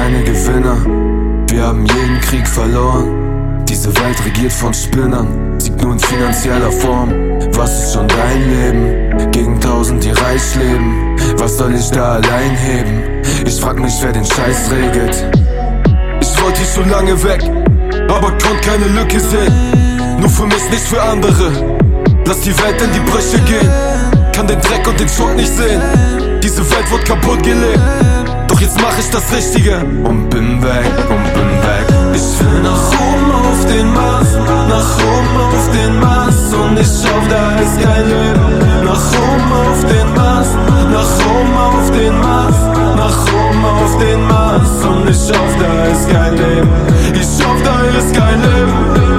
keine Gewinner. Wir haben jeden Krieg verloren. Diese Welt regiert von Spinnern, siegt nur in finanzieller Form. Was ist schon dein Leben? Gegen 1000, die reich leben. Was soll ich da allein heben? Ich frag mich, wer den Scheiß regelt. Ich wollte hier schon lange weg, aber konnt keine Lücke sehen. Nur für mich, nicht für andere. Lass die Welt in die Brüche gehen. Kann den Dreck und den Schuld nicht sehen. Diese Welt wird kaputt gelebt. Doch jetzt mach ich das Richtige und bin weg, Ich will nach oben auf den Mars, nach oben auf den Mars. Und ich schaff, da ist kein Leben. Nach oben auf den Mars, nach oben auf den Mars, nach oben auf den Mars. Und ich schaff, da ist kein Leben. Ich schaff, da ist kein Leben.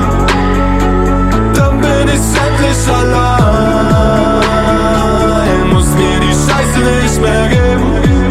Dann bin ich endlich allein. Muss mir die Scheiße nicht mehr geben.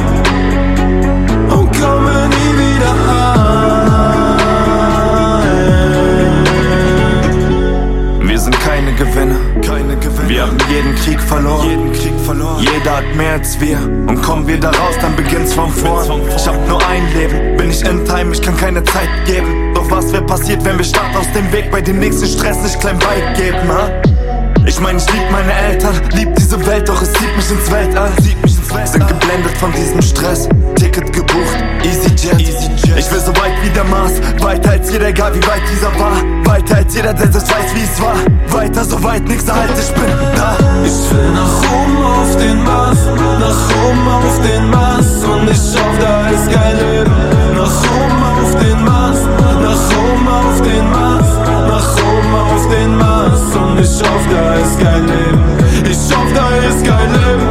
Gewinner. Wir haben jeden Krieg verloren. Jeder hat mehr als wir. Und kommen wir da raus, dann beginnt's von vorn. Ich hab nur ein Leben, bin ich in Time, ich kann keine Zeit geben. Doch was wäre passiert, wenn wir starten aus dem Weg, bei dem nächsten Stress nicht klein beigeben, ha? Ich mein, ich lieb meine Eltern, lieb diese Welt, doch es zieht mich ins Weltall. Sind geblendet von diesem Stress, Ticket gebucht, EasyJet. Ich will so weit wie der Mars, weiter als jeder, egal wie weit dieser war. Weiter als jeder, der das weiß, wie es war. Weiter, so weit, nix halt, ich bin da. Ich will nach oben auf den Mars, nach oben auf den Mars. Und ich schaff, da ist kein Leben. Nach oben auf den Mars, nach oben auf den Mars, nach oben auf den Mars. Und ich schaff, da ist kein Leben. Ich schaff, da ist kein Leben.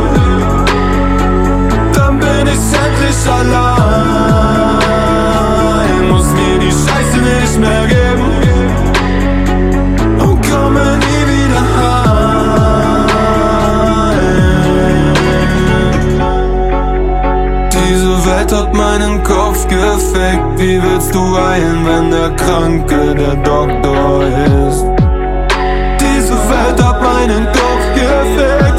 Dann bin ich endlich allein. Muss mir die Scheiße nicht mehr geben. Und komme nie wieder heim. Diese Welt hat meinen Kopf gefickt. Wie willst du heilen, wenn der Kranke der Doktor ist? Diese Welt hat meinen Kopf gefickt.